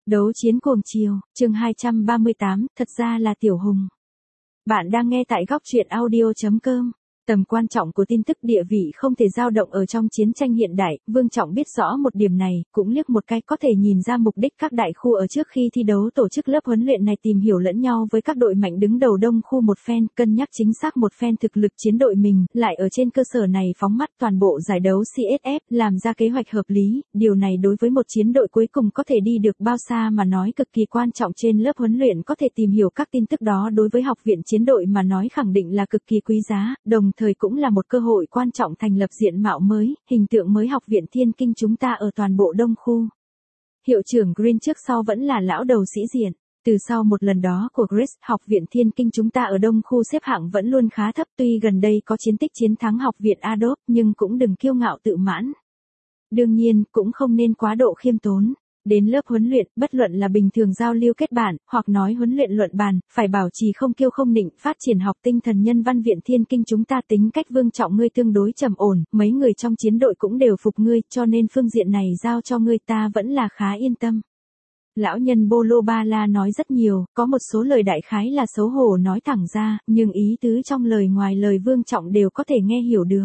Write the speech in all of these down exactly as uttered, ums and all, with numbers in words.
Đấu chiến cuồng chiều, chương hai trăm ba mươi tám, thật ra là Tiểu Hùng. Bạn đang nghe tại góc truyện audio chấm com. Tầm quan trọng của tin tức địa vị không thể dao động ở trong chiến tranh hiện đại, Vương Trọng biết rõ một điểm này, cũng liếc một cái có thể nhìn ra mục đích các đại khu ở trước khi thi đấu tổ chức lớp huấn luyện này tìm hiểu lẫn nhau với các đội mạnh đứng đầu đông khu một phen, cân nhắc chính xác một phen thực lực chiến đội mình, lại ở trên cơ sở này phóng mắt toàn bộ giải đấu xê ét ép, làm ra kế hoạch hợp lý, điều này đối với một chiến đội cuối cùng có thể đi được bao xa mà nói cực kỳ quan trọng. Trên lớp huấn luyện có thể tìm hiểu các tin tức đó đối với học viện chiến đội mà nói khẳng định là cực kỳ quý giá, đồng thời cũng là một cơ hội quan trọng thành lập diện mạo mới, hình tượng mới học viện Thiên Kinh chúng ta ở toàn bộ đông khu. Hiệu trưởng Green trước sau vẫn là lão đầu sĩ diện. Từ sau một lần đó của Chris, học viện Thiên Kinh chúng ta ở đông khu xếp hạng vẫn luôn khá thấp, tuy gần đây có chiến tích chiến thắng học viện Adolf, nhưng cũng đừng kiêu ngạo tự mãn. Đương nhiên, cũng không nên quá độ khiêm tốn. Đến lớp huấn luyện, bất luận là bình thường giao lưu kết bản, hoặc nói huấn luyện luận bàn, phải bảo trì không kiêu không nịnh, phát triển học tinh thần nhân văn viện Thiên Kinh chúng ta tính cách Vương Trọng ngươi tương đối trầm ổn, mấy người trong chiến đội cũng đều phục ngươi, cho nên phương diện này giao cho ngươi ta vẫn là khá yên tâm. Lão nhân Bolo Ba La nói rất nhiều, có một số lời đại khái là xấu hổ nói thẳng ra, nhưng ý tứ trong lời ngoài lời Vương Trọng đều có thể nghe hiểu được.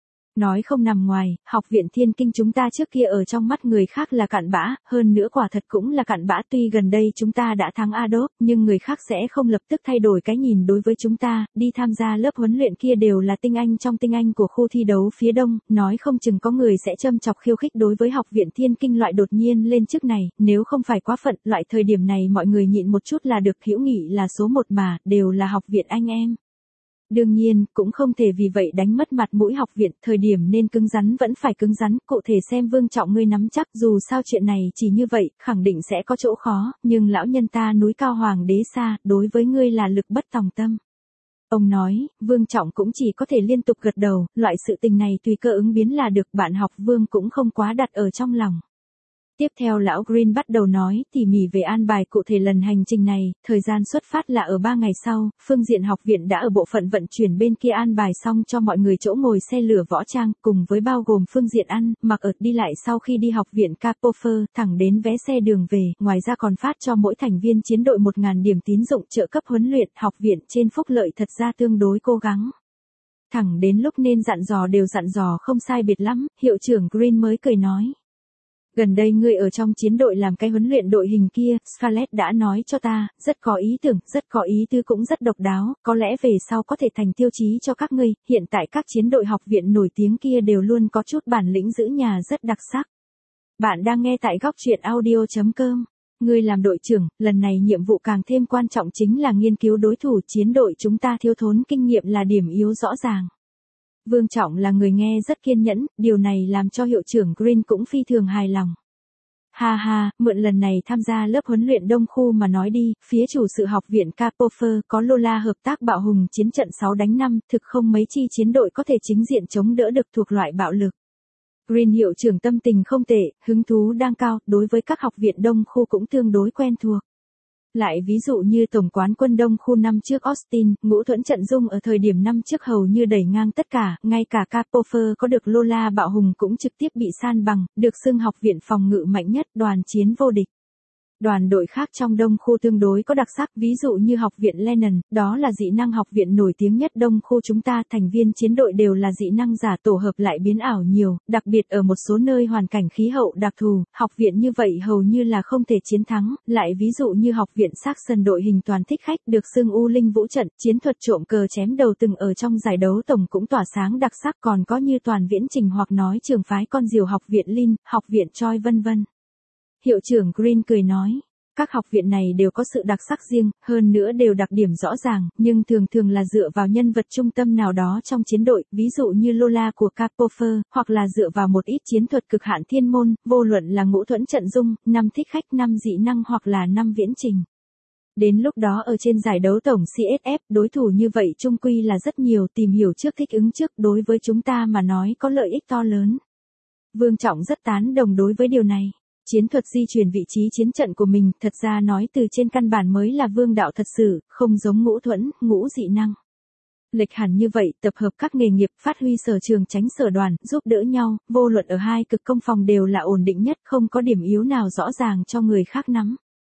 Nói không nằm ngoài, học viện Thiên Kinh chúng ta trước kia ở trong mắt người khác là cặn bã, hơn nữa quả thật cũng là cặn bã, tuy gần đây chúng ta đã thắng Adolf, nhưng người khác sẽ không lập tức thay đổi cái nhìn đối với chúng ta, đi tham gia lớp huấn luyện kia đều là tinh anh trong tinh anh của khu thi đấu phía đông, nói không chừng có người sẽ châm chọc khiêu khích đối với học viện Thiên Kinh loại đột nhiên lên chức này, nếu không phải quá phận, loại thời điểm này mọi người nhịn một chút là được, hữu nghị là số một mà, đều là học viện anh em. Đương nhiên, cũng không thể vì vậy đánh mất mặt mũi học viện, thời điểm nên cứng rắn vẫn phải cứng rắn, cụ thể xem Vương Trọng ngươi nắm chắc, dù sao chuyện này chỉ như vậy, khẳng định sẽ có chỗ khó, nhưng lão nhân ta núi cao hoàng đế xa, đối với ngươi là lực bất tòng tâm. Ông nói, Vương Trọng cũng chỉ có thể liên tục gật đầu, loại sự tình này tùy cơ ứng biến là được, bạn học Vương cũng không quá đặt ở trong lòng. Tiếp theo lão Green bắt đầu nói tỉ mỉ về an bài cụ thể lần hành trình này, thời gian xuất phát là ở ba ngày sau, phương diện học viện đã ở bộ phận vận chuyển bên kia an bài xong cho mọi người chỗ ngồi xe lửa võ trang, cùng với bao gồm phương diện ăn, mặc ở đi lại sau khi đi học viện Capofer, thẳng đến vé xe đường về, ngoài ra còn phát cho mỗi thành viên chiến đội một nghìn điểm tín dụng trợ cấp huấn luyện, học viện trên phúc lợi thật ra tương đối cố gắng. Thẳng đến lúc nên dặn dò đều dặn dò không sai biệt lắm, hiệu trưởng Green mới cười nói. Gần đây ngươi ở trong chiến đội làm cái huấn luyện đội hình kia, Scarlett đã nói cho ta, rất có ý tưởng, rất có ý tứ cũng rất độc đáo, có lẽ về sau có thể thành tiêu chí cho các ngươi, hiện tại các chiến đội học viện nổi tiếng kia đều luôn có chút bản lĩnh giữ nhà rất đặc sắc. Bạn đang nghe tại góc truyện audio chấm com. Ngươi làm đội trưởng, lần này nhiệm vụ càng thêm quan trọng chính là nghiên cứu đối thủ, chiến đội chúng ta thiếu thốn kinh nghiệm là điểm yếu rõ ràng. Vương Trọng là người nghe rất kiên nhẫn, điều này làm cho hiệu trưởng Green cũng phi thường hài lòng. Ha ha, mượn lần này tham gia lớp huấn luyện đông khu mà nói đi, phía chủ sự học viện Capofer có Lola hợp tác bạo hùng chiến trận sáu đánh năm, thực không mấy chi chiến đội có thể chính diện chống đỡ được thuộc loại bạo lực. Green hiệu trưởng tâm tình không tệ, hứng thú đang cao, đối với các học viện đông khu cũng tương đối quen thuộc. Lại ví dụ như tổng quán quân đông khu năm trước Austin, Ngũ Thuẫn Trận Dung ở thời điểm năm trước hầu như đẩy ngang tất cả, ngay cả Capofer có được Lola bạo hùng cũng trực tiếp bị san bằng, được xưng học viện phòng ngự mạnh nhất, đoàn chiến vô địch. Đoàn đội khác trong đông khu tương đối có đặc sắc, ví dụ như học viện Lennon, đó là dị năng học viện nổi tiếng nhất đông khu chúng ta, thành viên chiến đội đều là dị năng giả tổ hợp lại biến ảo nhiều, đặc biệt ở một số nơi hoàn cảnh khí hậu đặc thù, học viện như vậy hầu như là không thể chiến thắng, lại ví dụ như học viện Saxon đội hình toàn thích khách, được xưng U Linh Vũ Trận, chiến thuật trộm cờ chém đầu từng ở trong giải đấu tổng cũng tỏa sáng đặc sắc, còn có như toàn viễn trình hoặc nói trường phái con diều học viện Lin, học viện Choi vân vân. Hiệu trưởng Green cười nói, các học viện này đều có sự đặc sắc riêng, hơn nữa đều đặc điểm rõ ràng, nhưng thường thường là dựa vào nhân vật trung tâm nào đó trong chiến đội, ví dụ như Lola của Capofer, hoặc là dựa vào một ít chiến thuật cực hạn thiên môn, vô luận là Ngũ Thuẫn Trận Dung, năm thích khách, năm dị năng hoặc là năm viễn trình. Đến lúc đó ở trên giải đấu tổng xê ét ép, đối thủ như vậy chung quy là rất nhiều, tìm hiểu trước thích ứng trước, đối với chúng ta mà nói có lợi ích to lớn. Vương Trọng rất tán đồng đối với điều này. Chiến thuật di chuyển vị trí chiến trận của mình, thật ra nói từ trên căn bản mới là vương đạo thật sự, không giống Ngũ Thuẫn, ngũ dị năng. Lệch hẳn như vậy, tập hợp các nghề nghiệp, phát huy sở trường tránh sở đoàn, giúp đỡ nhau, vô luận ở hai cực công phòng đều là ổn định nhất, không có điểm yếu nào rõ ràng cho người khác nắm.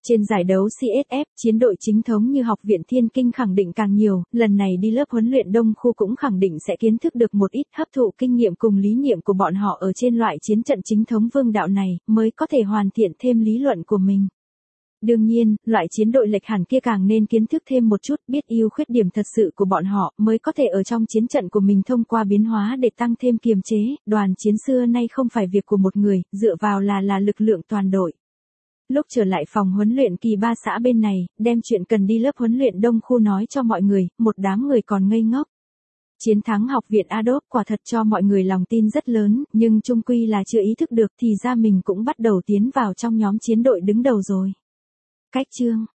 Trên giải đấu xê ét ép, chiến đội chính thống như Học viện Thiên Kinh khẳng định càng nhiều, lần này đi lớp huấn luyện Đông Khu cũng khẳng định sẽ kiến thức được một ít, hấp thụ kinh nghiệm cùng lý niệm của bọn họ ở trên loại chiến trận chính thống vương đạo này, mới có thể hoàn thiện thêm lý luận của mình. Đương nhiên, loại chiến đội lệch hẳn kia càng nên kiến thức thêm một chút, biết ưu khuyết điểm thật sự của bọn họ, mới có thể ở trong chiến trận của mình thông qua biến hóa để tăng thêm kiềm chế. Đoàn chiến xưa nay không phải việc của một người, dựa vào là là lực lượng toàn đội. Lúc trở lại phòng huấn luyện kỳ ba xã bên này, đem chuyện cần đi lớp huấn luyện Đông Khu nói cho mọi người, một đám người còn ngây ngốc. Chiến thắng Học viện Adolf quả thật cho mọi người lòng tin rất lớn, nhưng chung quy là chưa ý thức được thì ra mình cũng bắt đầu tiến vào trong nhóm chiến đội đứng đầu rồi. Cách chương